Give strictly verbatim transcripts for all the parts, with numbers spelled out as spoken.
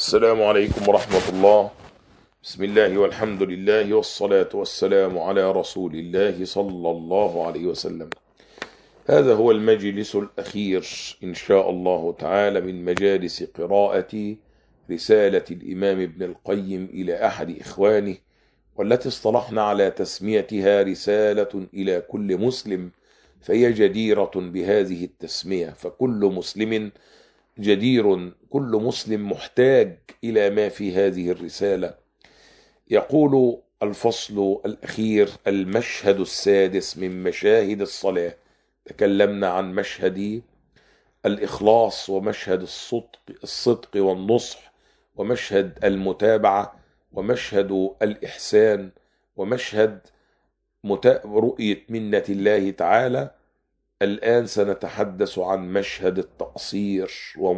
السلام عليكم ورحمة الله. بسم الله والحمد لله والصلاة والسلام على رسول الله صلى الله عليه وسلم. هذا هو المجلس الأخير إن شاء الله تعالى من مجالس قراءة رسالة الإمام ابن القيم إلى أحد إخوانه، والتي اصطلحنا على تسميتها رسالة إلى كل مسلم، فهي جديرة بهذه التسمية، فكل مسلم جدير، كل مسلم محتاج إلى ما في هذه الرسالة. يقول الفصل الأخير: المشهد السادس من مشاهد الصلاة. تكلمنا عن مشهد الإخلاص، ومشهد الصدق الصدق والنصح، ومشهد المتابعة، ومشهد الإحسان، ومشهد رؤية منة الله تعالى. الآن سنتحدث عن مشهد التقصير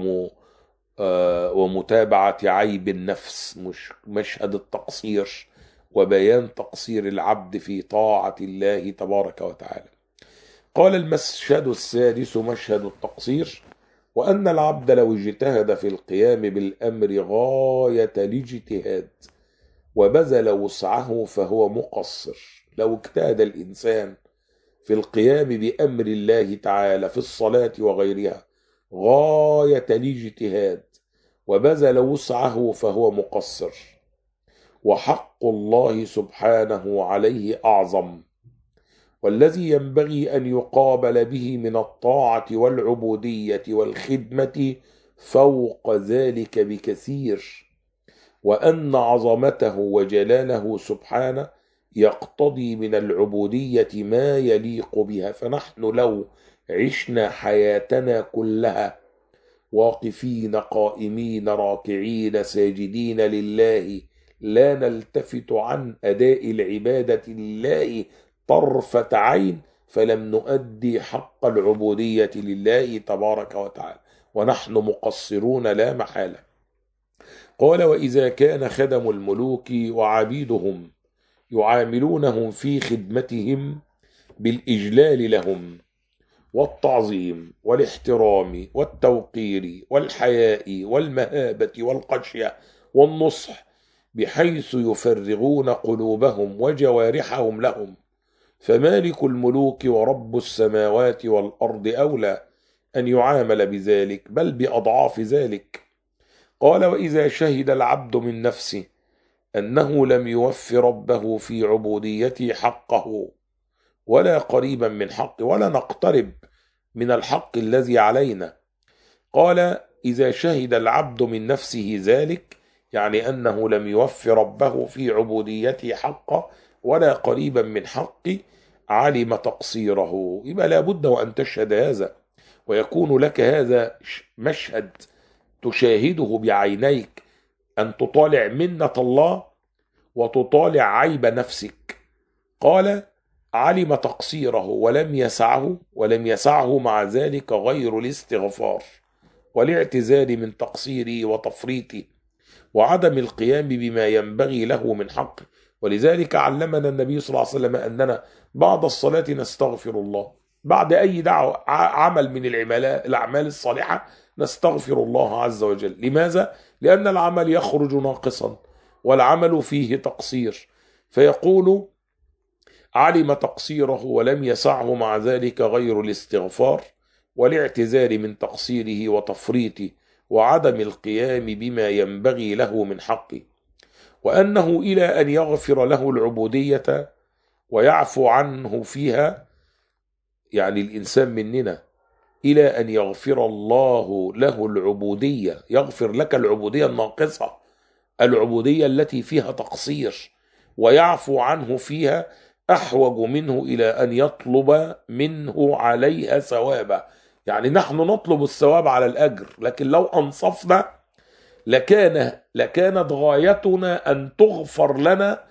ومتابعة عيب النفس، مش مشهد التقصير وبيان تقصير العبد في طاعة الله تبارك وتعالى. قال: المشهد السادس مشهد التقصير، وأن العبد لو اجتهد في القيام بالأمر غاية الاجتهاد وبذل وسعه فهو مقصر. لو اجتهد الإنسان في القيام بأمر الله تعالى في الصلاة وغيرها غاية الاجتهاد وبذل وسعه فهو مقصر، وحق الله سبحانه عليه أعظم، والذي ينبغي أن يقابل به من الطاعة والعبودية والخدمة فوق ذلك بكثير، وأن عظمته وجلاله سبحانه يقتضي من العبودية ما يليق بها. فنحن لو عشنا حياتنا كلها واقفين قائمين راكعين ساجدين لله، لا نلتفت عن أداء العبادة لله طرفة عين، فلم نؤدي حق العبودية لله تبارك وتعالى، ونحن مقصرون لا محالة. قال: وإذا كان خدم الملوك وعبيدهم يعاملونهم في خدمتهم بالإجلال لهم والتعظيم والاحترام والتوقير والحياء والمهابة والخشية والنصح، بحيث يفرغون قلوبهم وجوارحهم لهم، فمالك الملوك ورب السماوات والأرض أولى أن يعامل بذلك، بل بأضعاف ذلك. قال: وإذا شهد العبد من نفسه أنه لم يوف ربه في عبوديته حقه ولا قريبا من حقه، ولا نقترب من الحق الذي علينا. قال: إذا شهد العبد من نفسه ذلك، يعني أنه لم يوف ربه في عبوديته حقه ولا قريبا من حقه، علم تقصيره. يبقى لابد وأن تشهد هذا، ويكون لك هذا مشهد تشاهده بعينيك، أن تطالع منة الله وتطالع عيب نفسك. قال: علم تقصيره ولم يسعه ولم يسعه مع ذلك غير الاستغفار والاعتذار من تقصيره وتفريطه وعدم القيام بما ينبغي له من حقه. ولذلك علمنا النبي صلى الله عليه وسلم أننا بعد الصلاة نستغفر الله، بعد أي دعوة عمل من الأعمال الصالحة نستغفر الله عز وجل. لماذا؟ لأن العمل يخرج ناقصا والعمل فيه تقصير، فيقول: علم تقصيره ولم يسعه مع ذلك غير الاستغفار والاعتذار من تقصيره وتفريطه وعدم القيام بما ينبغي له من حقه، وأنه إلى أن يغفر له العبودية ويعفو عنه فيها، يعني الإنسان مننا إلى أن يغفر الله له العبودية، يغفر لك العبودية الناقصة، العبودية التي فيها تقصير، ويعفو عنه فيها، أحوج منه إلى أن يطلب منه عليها ثوابا. يعني نحن نطلب الثواب على الأجر، لكن لو أنصفنا لكان لكانت غايتنا أن تغفر لنا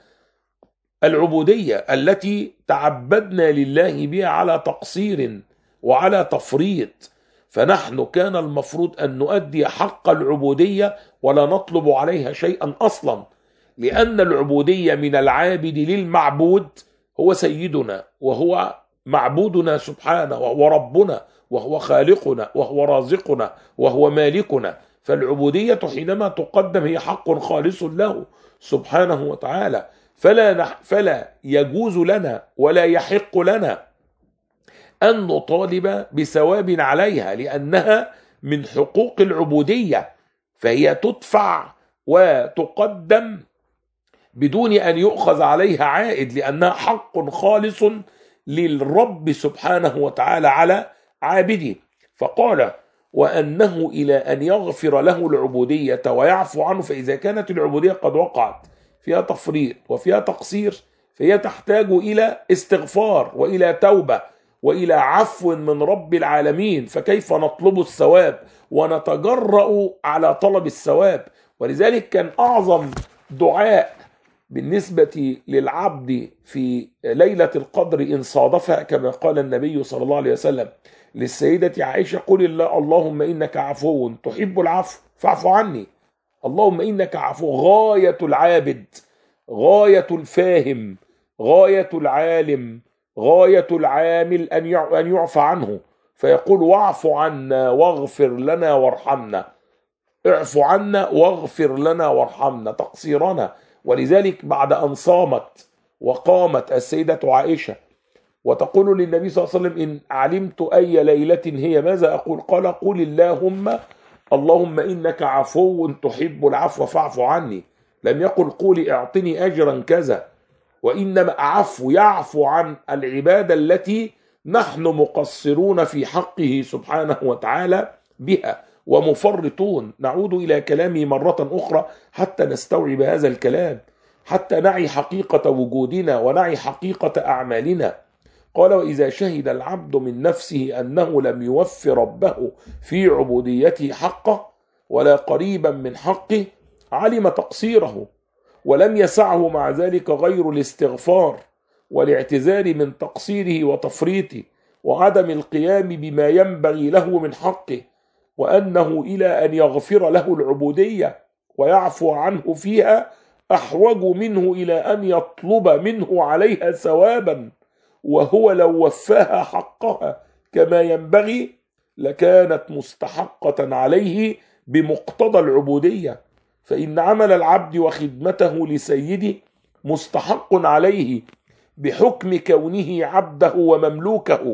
العبودية التي تعبدنا لله بها على تقصير وعلى تفريط. فنحن كان المفروض أن نؤدي حق العبودية ولا نطلب عليها شيئا أصلا، لأن العبودية من العابد للمعبود هو سيدنا وهو معبودنا سبحانه، وهو ربنا وهو خالقنا وهو رازقنا وهو مالكنا. فالعبودية حينما تقدم هي حق خالص له سبحانه وتعالى، فلا نح فلا يجوز لنا ولا يحق لنا أن نطالب بثواب عليها، لأنها من حقوق العبودية، فهي تدفع وتقدم بدون أن يؤخذ عليها عائد، لأنها حق خالص للرب سبحانه وتعالى على عابده. فقال وأنه إلى أن يغفر له العبودية ويعفو عنه. فإذا كانت العبودية قد وقعت فيها تفريط وفيها تقصير، فهي تحتاج إلى استغفار وإلى توبة وإلى عفو من رب العالمين. فكيف نطلب الثواب ونتجرأ على طلب الثواب؟ ولذلك كان أعظم دعاء بالنسبة للعبد في ليلة القدر إن صادفها، كما قال النبي صلى الله عليه وسلم للسيدة عائشة: قل الله اللهم إنك عفو تحب العفو فاعف عني. اللهم إنك عفو، غاية العابد، غاية الفاهم، غاية العالم، غاية العامل أن يعفى عنه، فيقول: واعف عنا واغفر لنا وارحمنا، اعف عنا واغفر لنا وارحمنا تقصيرنا. ولذلك بعد أن صامت وقامت السيدة عائشة وتقول للنبي صلى الله عليه وسلم: إن علمت أي ليلة هي ماذا أقول؟ قال: قل اللهم اللهم إنك عفو تحب العفو فاعف عني. لم يقل قولي اعطني أجرا كذا، وإنما عفو يعفو عن العبادة التي نحن مقصرون في حقه سبحانه وتعالى بها ومفرطون. نعود إلى كلامي مرة أخرى حتى نستوعب هذا الكلام، حتى نعي حقيقة وجودنا ونعي حقيقة أعمالنا. قال: وإذا شهد العبد من نفسه أنه لم يوفي ربه في عبوديته حقه ولا قريبا من حقه علم تقصيره، ولم يسعه مع ذلك غير الاستغفار والاعتذار من تقصيره وتفريطه وعدم القيام بما ينبغي له من حقه، وأنه إلى أن يغفر له العبودية ويعفو عنه فيها أحوج منه إلى أن يطلب منه عليها ثوابا، وهو لو وفاها حقها كما ينبغي لكانت مستحقة عليه بمقتضى العبودية. فإن عمل العبد وخدمته لسيده مستحق عليه بحكم كونه عبده ومملوكه،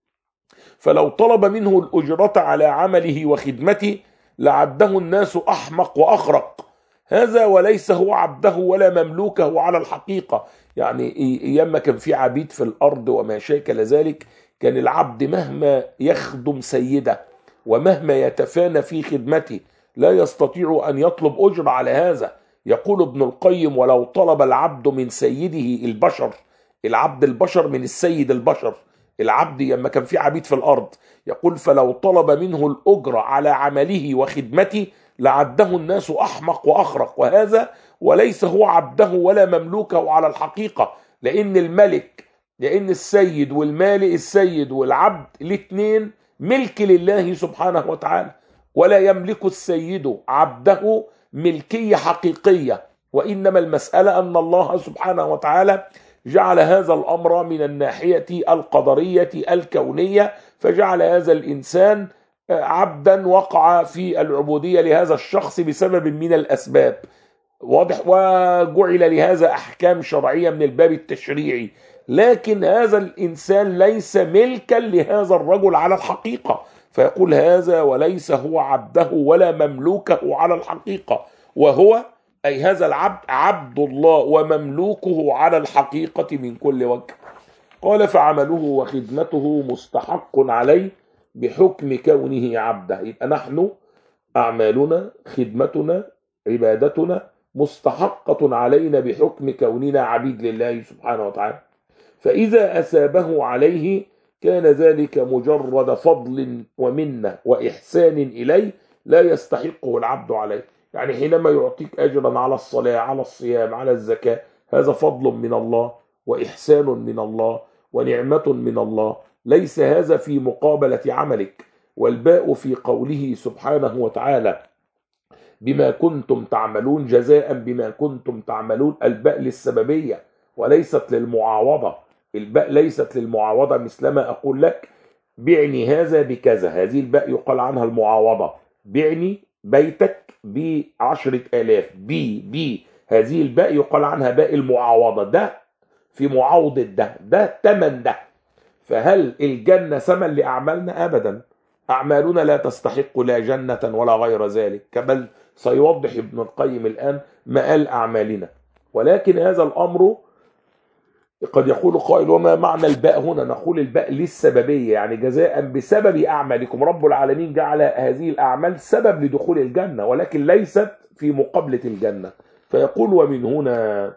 فلو طلب منه الأجرة على عمله وخدمته لعده الناس أحمق وأخرق. هذا وليس هو عبده ولا مملوكه على الحقيقة. يعني أيام ما كان في عبيد في الأرض وما شاكل ذلك، كان العبد مهما يخدم سيده ومهما يتفانى في خدمته لا يستطيع أن يطلب أجر على هذا. يقول ابن القيم: ولو طلب العبد من سيده البشر، العبد البشر من السيد البشر، العبد لما كان في عبيد في الأرض، يقول: فلو طلب منه الأجر على عمله وخدمته لعده الناس أحمق وأخرق. وهذا وليس هو عبده ولا مملوكه على الحقيقة، لأن الملك، لأن السيد والمالك، السيد والعبد الاثنين ملك لله سبحانه وتعالى، ولا يملك السيد عبده ملكية حقيقية، وإنما المسألة أن الله سبحانه وتعالى جعل هذا الأمر من الناحية القدرية الكونية، فجعل هذا الإنسان عبدا وقع في العبودية لهذا الشخص بسبب من الأسباب، واضح، وجعل لهذا أحكام شرعية من الباب التشريعي. لكن هذا الإنسان ليس ملكا لهذا الرجل على الحقيقة، فيقول: هذا وليس هو عبده ولا مملوكه على الحقيقة، وهو أي هذا العبد عبد الله ومملوكه على الحقيقة من كل وجه. قال: فعمله وخدمته مستحق عليه بحكم كونه عبده. يبقى نحن أعمالنا، خدمتنا، عبادتنا مستحقة علينا بحكم كوننا عبيد لله سبحانه وتعالى. فإذا أثابه عليه كان ذلك مجرد فضل ومنة وإحسان إليه لا يستحقه العبد عليه. يعني حينما يعطيك أجرا على الصلاة، على الصيام، على الزكاة، هذا فضل من الله وإحسان من الله ونعمة من الله، ليس هذا في مقابلة عملك. والباء في قوله سبحانه وتعالى: بما كنتم تعملون، جزاء بما كنتم تعملون، الباء للسببية وليست للمعاوضة. الباء ليست للمعاوضة، مثلما أقول لك: بعني هذا بكذا، هذه الباء يقال عنها المعاوضة. بعني بيتك بعشرة آلاف. بي بي هذه الباء يقال عنها باء المعاوضة، ده في معاوضة ده، ده تمن ده. فهل الجنة ثمن لأعمالنا؟ أبدا، أعمالنا لا تستحق لا جنة ولا غير ذلك، بل سيوضح ابن القيم الآن مآل أعمالنا. ولكن هذا الأمر قد يقول قائل وما معنى الباء هنا؟ نقول الباء للسببية، يعني جزاء بسبب أعمالكم. رب العالمين جعل هذه الأعمال سبب لدخول الجنة، ولكن ليست في مقابلة الجنة. فيقول ومن هنا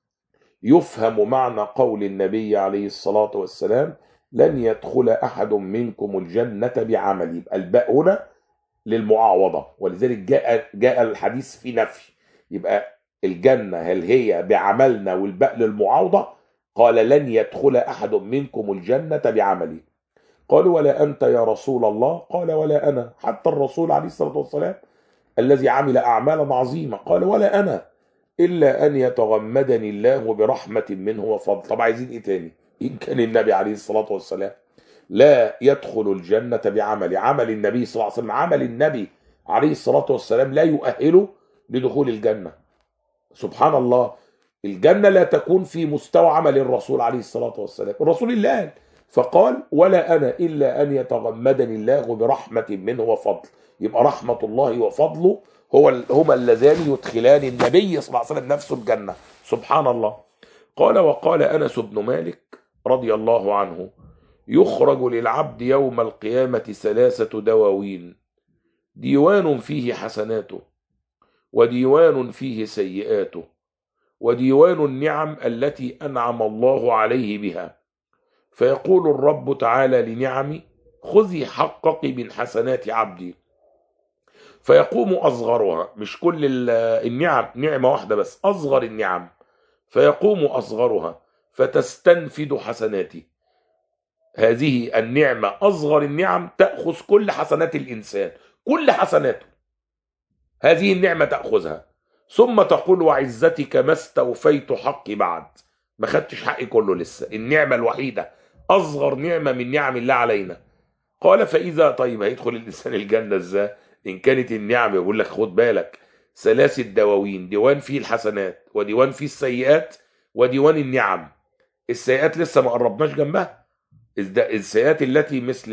يفهم معنى قول النبي عليه الصلاة والسلام لن يدخل أحد منكم الجنة بعمل. يبقى الباء هنا للمعاوضة، ولذلك جاء جاء الحديث في نفي. يبقى الجنة هل هي بعملنا والباء للمعاوضة؟ قال لن يدخل أحد منكم الجنة بعمله. قالوا ولا أنت يا رسول الله؟ قال ولا أنا. حتى الرسول عليه الصلاة والسلام الذي عمل أعمالا عظيمة قال ولا أنا إلا أن يتغمدني الله برحمة منه وفضل. طب عايزين إيه تاني؟ إن كان النبي عليه الصلاة والسلام لا يدخل الجنة بعمل، عمل النبي صلى الله عليه وسلم، عمل النبي عليه الصلاة والسلام لا يؤهله لدخول الجنة. سبحان الله، الجنة لا تكون في مستوى عمل الرسول عليه الصلاة والسلام. الرسول الله فقال ولا أنا إلا أن يتغمدني الله برحمة منه وفضل. يبقى رحمة الله وفضله هو هما اللذان يدخلان النبي صلى الله عليه وسلم نفسه الجنة. سبحان الله. قال وقال أنس بن مالك رضي الله عنه يخرج للعبد يوم القيامة ثلاثة دواوين، ديوان فيه حسناته، وديوان فيه سيئاته، وديوان النعم التي أنعم الله عليه بها. فيقول الرب تعالى لنعمي خذي حقك من حسنات عبدي، فيقوم أصغرها، مش كل النعم، نعمة واحدة بس، أصغر النعم، فيقوم أصغرها فتستنفد حسناتي. هذه النعمة أصغر النعم تأخذ كل حسنات الإنسان، كل حسناته هذه النعمة تأخذها، ثم تقول وعزتك ما استوفيت حقي بعد، ما خدتش حقي كله لسه. النعمة الوحيدة أصغر نعمة من نعم الله علينا. قال فإذا طيب هيدخل الإنسان الجنة إزاي إن كانت النعم؟ يقول لك خد بالك ثلاثة دواوين، ديوان فيه الحسنات، وديوان فيه السيئات، وديوان النعم. السيئات لسه ما قربناش جنبها، السيئات التي مثل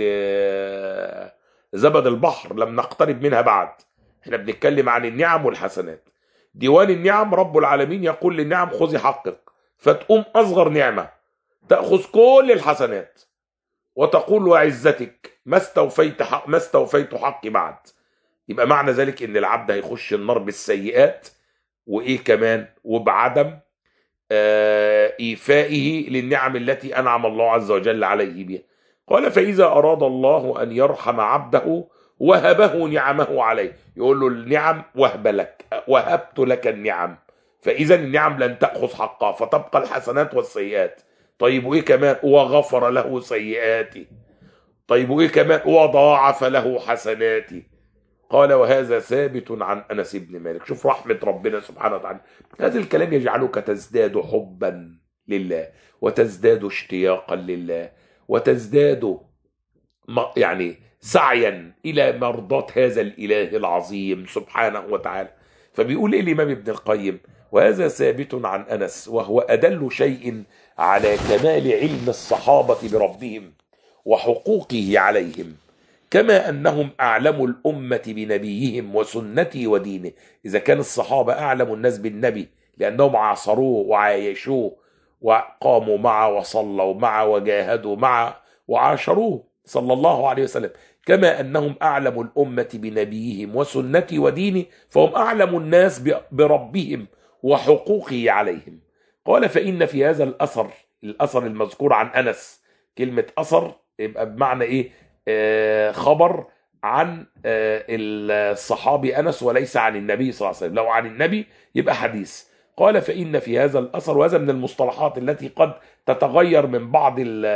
زبد البحر لم نقترب منها بعد. احنا بنتكلم عن النعم والحسنات. ديوان النعم رب العالمين يقول للنعم خذي حقك، فتقوم أصغر نعمة تأخذ كل الحسنات، وتقول وعزتك ما استوفيت حق ما استوفيت حقي بعد. يبقى معنى ذلك ان العبد هيخش النار بالسيئات، وايه كمان، وبعدم آه ايفائه للنعم التي انعم الله عز وجل عليه بها. قال فاذا اراد الله ان يرحم عبده وهبه نعمه عليه، يقول له النعم وهب لك، وهبت لك النعم، فاذا النعم لن تاخذ حقها، فتبقى الحسنات والسيئات. طيب وايه كمان؟ وغفر له سيئاته. طيب وايه كمان؟ وضاعف له حسناته. قال وهذا ثابت عن انس بن مالك. شوف رحمه ربنا سبحانه وتعالى، هذا الكلام يجعلك تزداد حبا لله، وتزداد اشتياقا لله، وتزداد يعني سعيا الى مرضاه هذا الاله العظيم سبحانه وتعالى. فبيقول ايه الامام ابن القيم؟ وهذا ثابت عن انس، وهو ادل شيء على كمال علم الصحابه بربهم وحقوقه عليهم، كما أنهم أعلموا الأمة بنبيهم وسنته ودينه. إذا كان الصحابة أعلم الناس بالنبي لأنهم عاصروه وعايشوه وقاموا معه وصلوا معه وجاهدوا معه وعاشروه صلى الله عليه وسلم، كما أنهم أعلموا الأمة بنبيهم وسنته ودينه، فهم أعلم الناس بربهم وحقوقه عليهم. قال فإن في هذا الأثر، الأثر المذكور عن أنس، كلمة أثر يبقى بمعنى إيه؟ آه خبر عن آه الصحابي أنس وليس عن النبي صلى الله عليه وسلم. لو عن النبي يبقى حديث. قال فإن في هذا الأثر، وهذا من المصطلحات التي قد تتغير من بعض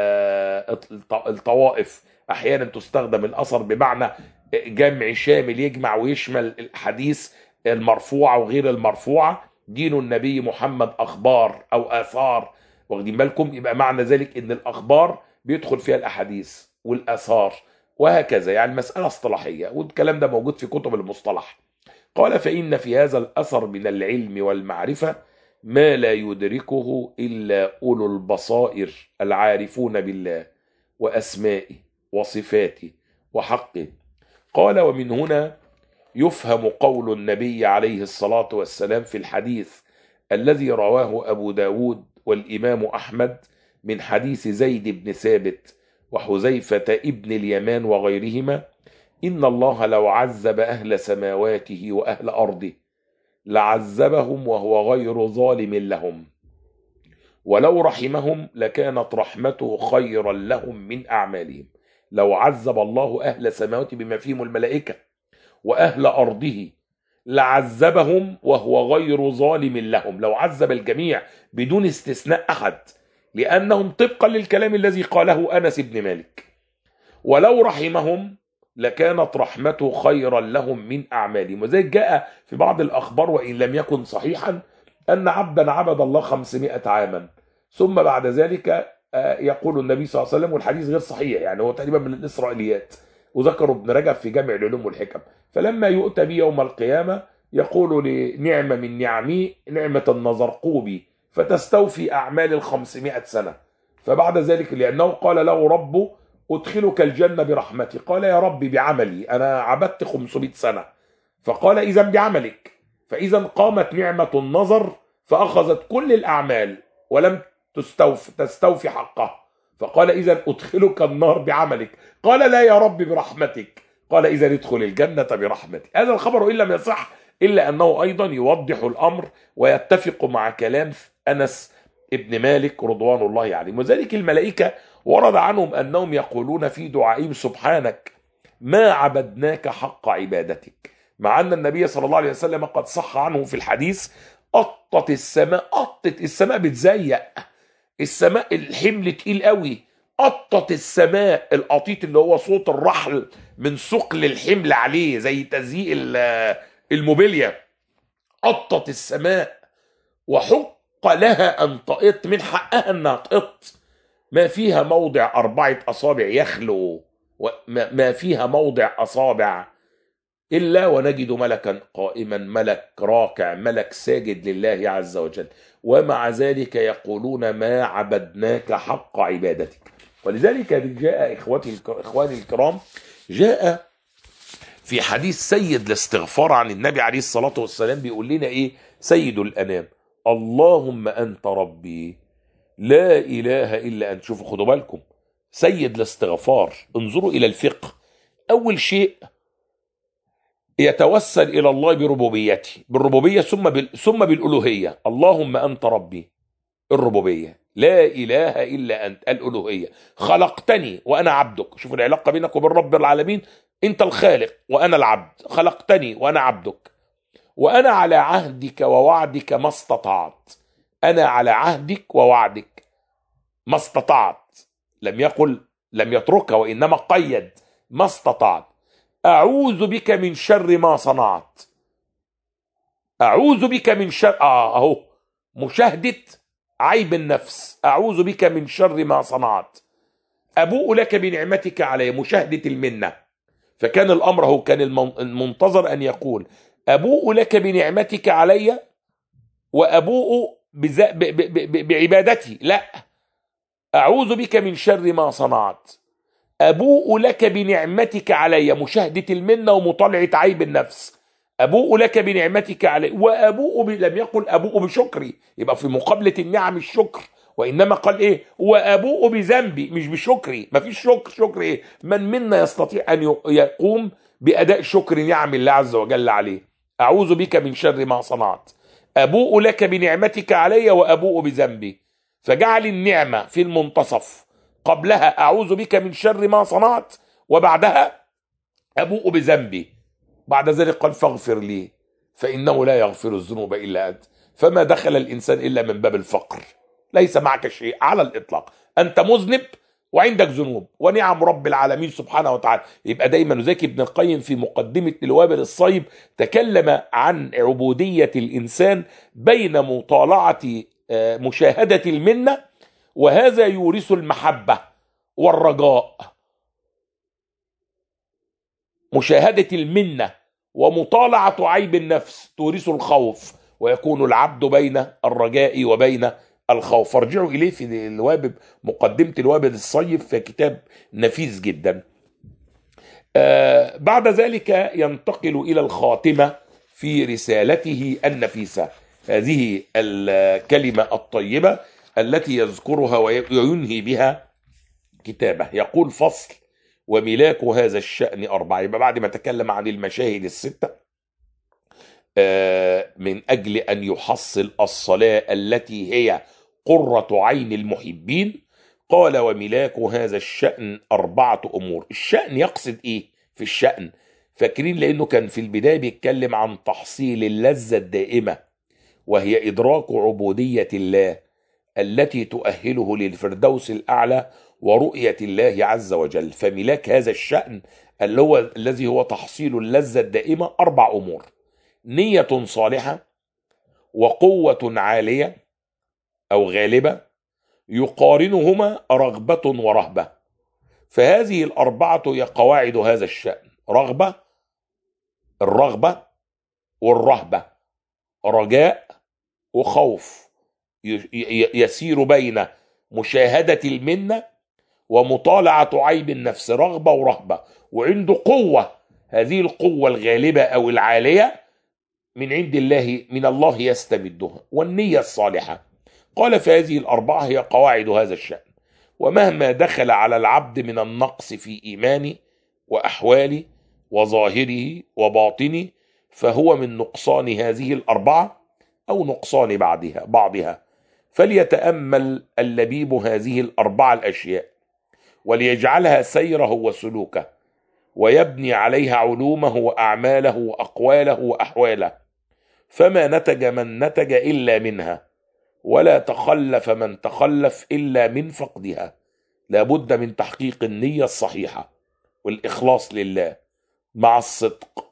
الطوائف، أحيانا تستخدم الأثر بمعنى جمع شامل يجمع ويشمل الحديث المرفوعة وغير المرفوعة. دين النبي محمد أخبار أو آثار، واخدين بالكم؟ يبقى معنى ذلك ان الأخبار بيدخل فيها الأحاديث والآثار وهكذا، يعني المسألة اصطلاحية، والكلام ده موجود في كتب المصطلح. قال فإن في هذا الأثر من العلم والمعرفة ما لا يدركه إلا أولو البصائر العارفون بالله وأسمائه وصفاته وحقه. قال ومن هنا يفهم قول النبي عليه الصلاة والسلام في الحديث الذي رواه أبو داود والإمام أحمد من حديث زيد بن ثابت وحذيفة ابن اليمان وغيرهما: إن الله لو عذب أهل سماواته وأهل أرضه لعذبهم وهو غير ظالم لهم، ولو رحمهم لكانت رحمته خيرا لهم من أعمالهم. لو عذب الله أهل سماواته بما فيهم الملائكة وأهل أرضه لعذبهم وهو غير ظالم لهم، لو عذب الجميع بدون استثناء أحد، لأنهم طبقا للكلام الذي قاله أنس بن مالك. ولو رحمهم لكانت رحمته خيرا لهم من أعمالهم. وذلك جاء في بعض الأخبار وإن لم يكن صحيحا أن عبدا عبد الله خمسمائة عاما ثم بعد ذلك يقول النبي صلى الله عليه وسلم، والحديث غير صحيح يعني هو تقريبا من الإسرائيليات وذكره ابن رجب في جامع العلوم والحكم، فلما يؤتى به يوم القيامة يقول لنعمة من نعمي نعمة النظرقوبي فتستوفي أعمال الخمسمائة سنة. فبعد ذلك لأنه قال له ربه أدخلك الجنة برحمتي، قال يا ربي بعملي أنا عبدت خمسمائة سنة، فقال إذا بعملك، فإذا قامت نعمة النظر فأخذت كل الأعمال ولم تستوفي, تستوفي حقها، فقال إذا أدخلك النار بعملك، قال لا يا ربي برحمتك، قال إذا ادخل الجنة برحمتي. هذا الخبر إن لم يصح إلا أنه أيضا يوضح الأمر ويتفق مع كلام أنس ابن مالك رضوان الله عليه. وذلك الملائكة ورد عنهم أنهم يقولون في دعائهم سبحانك ما عبدناك حق عبادتك، مع أن النبي صلى الله عليه وسلم قد صح عنه في الحديث قطت السماء، قطت السماء بتزيق، السماء الحمل تقيل قوي، قطت السماء، القطيط اللي هو صوت الرحل من ثقل الحمل عليه زي تزييق الموبيليا، قطت السماء وحق لها أن تقط، من حقها أنها تقط، ما فيها موضع أربعة أصابع يخلو، ما فيها موضع أصابع إلا ونجد ملكا قائما، ملك راكع، ملك ساجد لله عز وجل، ومع ذلك يقولون ما عبدناك حق عبادتك. ولذلك جاء إخوتي إخواني الكرام، جاء في حديث سيد الاستغفار عن النبي عليه الصلاة والسلام بيقول لنا إيه؟ سيد الأنام اللهم أنت ربي لا إله إلا أنت. شوفوا خدوا بالكم، سيد الاستغفار، انظروا إلى الفقه. أول شيء يتوسل إلى الله بربوبيته، بالربوبية ثم بال... ثم بالألوهية. اللهم أنت ربي الربوبية، لا إله إلا أنت الألوهية، خلقتني وأنا عبدك. شوفوا العلاقة بينك وبين رب العالمين، أنت الخالق وأنا العبد، خلقتني وأنا عبدك، وأنا على عهدك ووعدك ما استطعت، أنا على عهدك ووعدك ما استطعت، لم يقل لم يتركها وإنما قيد ما استطعت. أعوذ بك من شر ما صنعت، أعوذ بك من شر آه أهو مشاهدة عيب النفس، أعوذ بك من شر ما صنعت، أبوء لك بنعمتك علي، مشاهدة المنة. فكان الأمر هو كان المنتظر أن يقول أبوء لك بنعمتك علي وأبوء بعبادتي، لا، أعوذ بك من شر ما صنعت، أبوء لك بنعمتك علي، مشاهدة المنة ومطالعة عيب النفس، أبوء لك بنعمتك علي، وأبوء ب... لم يقل أبوء بشكري، يبقى في مقابلة النعم الشكر، وإنما قال إيه؟ وأبوء بذنبي، مش بشكري، ما فيش شكر. شكر إيه؟ من منا يستطيع أن يقوم بأداء شكر نعم الله عز وجل عليه؟ أعوذ بك من شر ما صنعت، أبوء لك بنعمتك علي وأبوء بذنبي، فجعل النعمة في المنتصف، قبلها أعوذ بك من شر ما صنعت، وبعدها أبوء بذنبي، بعد ذلك قال فاغفر لي فإنه لا يغفر الذنوب إلا أنت. فما دخل الإنسان إلا من باب الفقر، ليس معك شيء على الإطلاق، أنت مذنب وعندك ذنوب ونعم رب العالمين سبحانه وتعالى. يبقى دايما ذاك ابن القيم في مقدمة الوابل الصيب تكلم عن عبودية الإنسان بين مطالعة مشاهدة المنة، وهذا يورث المحبة والرجاء، مشاهدة المنة ومطالعة عيب النفس تورث الخوف، ويكون العبد بين الرجاء وبين الخوف. ارجعوا إليه في الوابل، مقدمة الوابل الصيب، في كتاب نفيس جدا. آه بعد ذلك ينتقل إلى الخاتمة في رسالته النفيسة، هذه الكلمة الطيبة التي يذكرها وينهي بها كتابه. يقول: فصل: وملاك هذا الشأن أربعة. يبقى بعد ما تكلم عن المشاهد الستة آه من أجل أن يحصل الصلاة التي هي قرة عين المحبين، قال: وملاك هذا الشأن أربعة أمور. الشأن يقصد إيه في الشأن؟ فاكرين؟ لأنه كان في البداية بيتكلم عن تحصيل اللذة الدائمة، وهي إدراك عبودية الله التي تؤهله للفردوس الأعلى ورؤية الله عز وجل. فملاك هذا الشأن اللي هو الذي هو تحصيل اللذة الدائمة أربع أمور: نية صالحة، وقوة عالية أو غالبة، يقارنهما رغبة ورهبة. فهذه الأربعة هي قواعد هذا الشأن: رغبة، الرغبة والرهبة، رجاء وخوف، يسير بين مشاهدة المنة ومطالعة عيب النفس، رغبة ورهبة. وعنده قوة، هذه القوة الغالبة أو العالية من عند الله، من الله يستمدها. والنية الصالحة، قال: فهذه الأربعة هي قواعد هذا الشأن، ومهما دخل على العبد من النقص في إيمانه وأحواله وظاهره وباطنه فهو من نقصان هذه الأربعة أو نقصان بعضها بعضها فليتأمل اللبيب هذه الأربعة الأشياء، وليجعلها سيره وسلوكه، ويبني عليها علومه وأعماله وأقواله وأحواله، فما نتج من نتج إلا منها، ولا تخلف من تخلف إلا من فقدها. لابد من تحقيق النية الصحيحة والإخلاص لله مع الصدق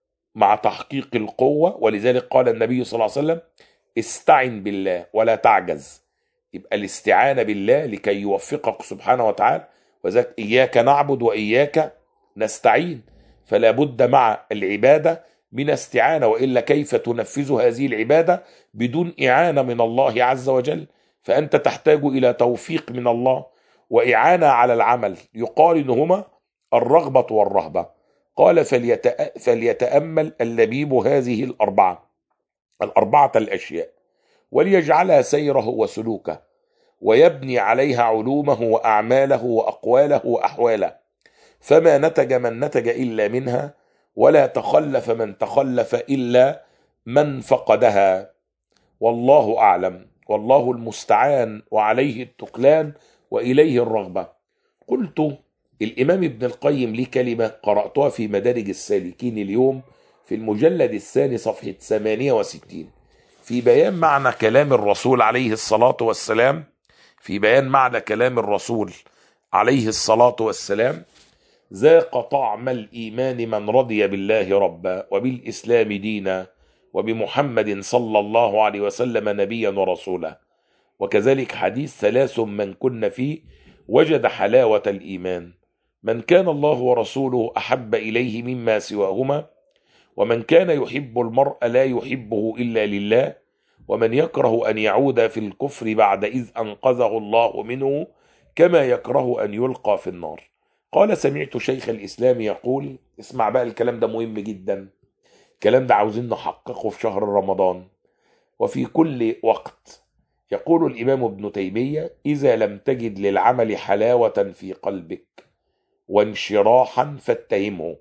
مع تحقيق القوة. ولذلك قال النبي صلى الله عليه وسلم: استعن بالله ولا تعجز. يبقى الاستعانة بالله لكي يوفقك سبحانه وتعالى، وذلك إياك نعبد وإياك نستعين. فلا بد مع العبادة من استعانة، وإلا كيف تنفذ هذه العبادة بدون إعانة من الله عز وجل؟ فأنت تحتاج إلى توفيق من الله وإعانة على العمل، يقارنهما الرغبة والرهبة. قال: فليتأ... فليتأمل اللبيب هذه الأربعة الأربعة الأشياء، وليجعلها سيره وسلوكه، ويبني عليها علومه وأعماله وأقواله وأحواله، فما نتج من نتج إلا منها، ولا تخلف من تخلف إلا من فقدها. والله أعلم، والله المستعان، وعليه التكلان، وإليه الرغبة. قلت: الإمام ابن القيم ليه كلمة قرأتها في مدارج السالكين اليوم في المجلد الثاني صفحة ثمانية وستين في بيان معنى كلام الرسول عليه الصلاة والسلام في بيان معنى كلام الرسول عليه الصلاة والسلام: ذاق طعم الإيمان من رضي بالله ربا، وبالإسلام دينا، وبمحمد صلى الله عليه وسلم نبيا ورسولا. وكذلك حديث: ثلاث من كن فيه وجد حلاوة الإيمان: من كان الله ورسوله أحب إليه مما سواهما، ومن كان يحب المرء لا يحبه إلا لله، ومن يكره أن يعود في الكفر بعد إذ أنقذه الله منه، كما يكره أن يلقى في النار. قال: سمعت شيخ الإسلام يقول، اسمع بقى الكلام ده مهم جدا، الكلام ده عاوزين نحققه في شهر رمضان وفي كل وقت. يقول الإمام ابن تيمية: إذا لم تجد للعمل حلاوة في قلبك وانشراحا فاتهمه.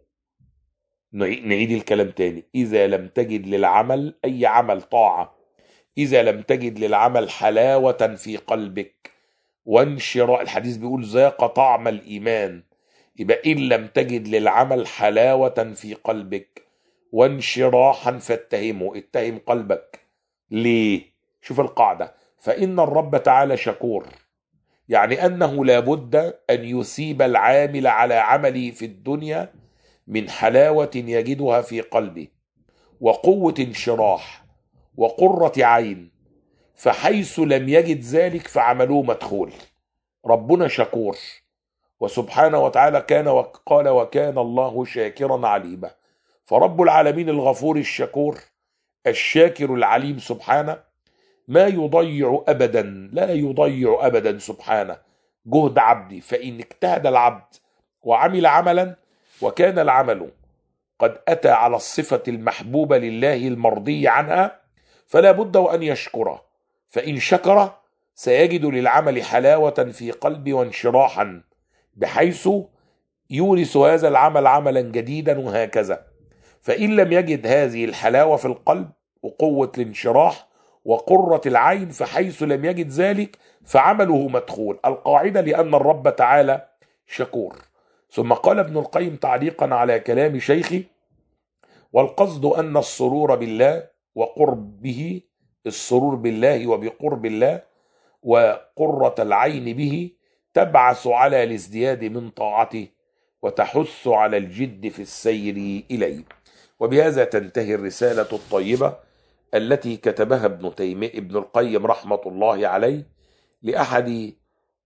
نعيد الكلام تاني: إذا لم تجد للعمل، أي عمل طاعة، إذا لم تجد للعمل حلاوة في قلبك وانشراح، الحديث بيقول: ذاق طعم الإيمان. يبقى إن لم تجد للعمل حلاوة في قلبك وانشراحا فاتهمه، اتهم قلبك. ليه؟ شوف القاعدة: فإن الرب تعالى شكور، يعني أنه لابد أن يثيب العامل على عمله في الدنيا من حلاوة يجدها في قلبه، وقوة انشراح، وقرة عين. فحيث لم يجد ذلك فعمله مدخول. ربنا شكور، وسبحانه وتعالى كان وقال وكان الله شاكرا عليما. فرب العالمين الغفور الشكور الشاكر العليم سبحانه ما يضيع أبدا، لا يضيع أبدا سبحانه جهد عبدي. فإن اجتهد العبد وعمل عملا وكان العمل قد أتى على الصفة المحبوبة لله المرضي عنها فلا بد وأن يشكره، فإن شكر سيجد للعمل حلاوة في قلبه وانشراحا بحيث يورث هذا العمل عملا جديدا وهكذا. فإن لم يجد هذه الحلاوة في القلب وقوة الانشراح وقرة العين فحيث لم يجد ذلك فعمله مدخول. القاعدة لأن الرب تعالى شكور. ثم قال ابن القيم تعليقا على كلام شيخي: والقصد أن السرور بالله وقربه، السرور بالله وبقرب الله وقرة العين به تبعث على الازدياد من طاعته وتحث على الجد في السير إليه. وبهذا تنتهي الرسالة الطيبة التي كتبها ابن تيمية ابن القيم رحمة الله عليه لأحد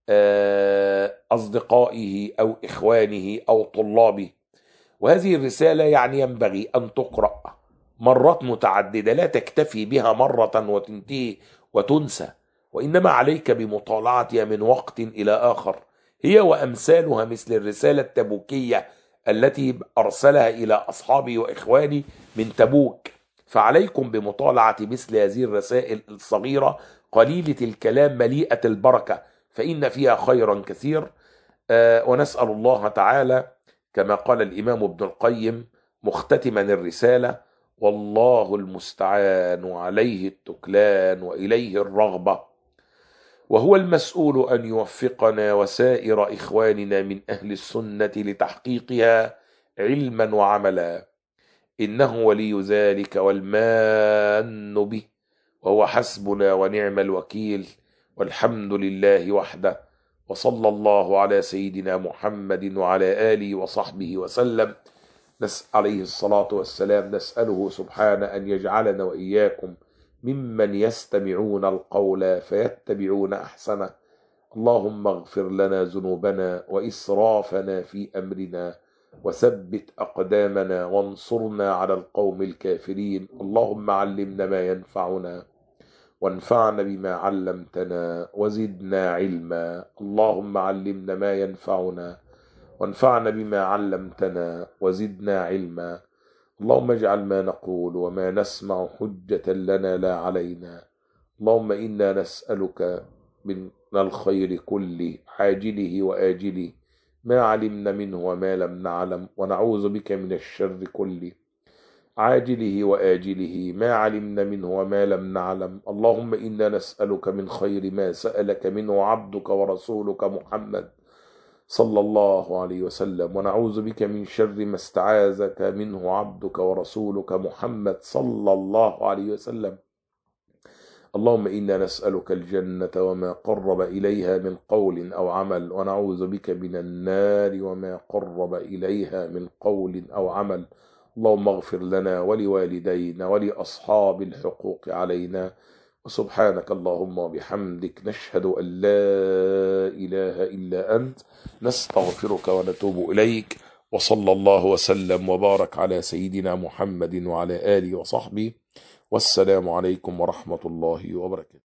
أصدقائه أو إخوانه أو طلابه. وهذه الرسالة يعني ينبغي أن تقرأ مرات متعددة، لا تكتفي بها مرة وتنتهي وتنسى، وإنما عليك بمطالعتها من وقت إلى آخر، هي وأمثالها مثل الرسالة التبوكية التي أرسلها إلى أصحابي وإخواني من تبوك. فعليكم بمطالعة مثل هذه الرسائل الصغيرة قليلة الكلام مليئة البركة، فإن فيها خيرا كثير. آه ونسأل الله تعالى كما قال الإمام ابن القيم مختتما الرسالة: والله المستعان وعليه التكلان وإليه الرغبة، وهو المسؤول أن يوفقنا وسائر إخواننا من أهل السنة لتحقيقها علما وعملا، إنه ولي ذلك والمان به، وهو حسبنا ونعم الوكيل، والحمد لله وحده، وصلى الله على سيدنا محمد وعلى آله وصحبه وسلم. نسأل عليه الصلاة والسلام نسأله سبحانه أن يجعلنا وإياكم ممن يستمعون القول فيتبعون أحسنه. اللهم اغفر لنا ذنوبنا وإسرافنا في أمرنا وثبت أقدامنا وانصرنا على القوم الكافرين. اللهم علمنا ما ينفعنا وانفعنا بما علمتنا وزدنا علما. اللهم علمنا ما ينفعنا وانفعنا بما علمتنا وزدنا علما. اللهم اجعل ما نقول وما نسمع حجة لنا لا علينا. اللهم إنا نسألك من الخير كله عاجله وآجله ما علمنا منه وما لم نعلم، ونعوذ بك من الشر كله عاجله وآجله ما علمنا منه وما لم نعلم. اللهم إنا نسألك من خير ما سألك منه عبدك ورسولك محمد صلى الله عليه وسلم، ونعوذ بك من شر ما استعاذك منه عبدك ورسولك محمد صلى الله عليه وسلم. اللهم إنا نسألك الجنة وما قرب إليها من قول أو عمل، ونعوذ بك من النار وما قرب إليها من قول أو عمل. اللهم اغفر لنا ولوالدينا ولأصحاب الحقوق علينا. وسبحانك اللهم وبحمدك نشهد أن لا إله إلا أنت نستغفرك ونتوب إليك. وصلى الله وسلم وبارك على سيدنا محمد وعلى آله وصحبه، والسلام عليكم ورحمة الله وبركاته.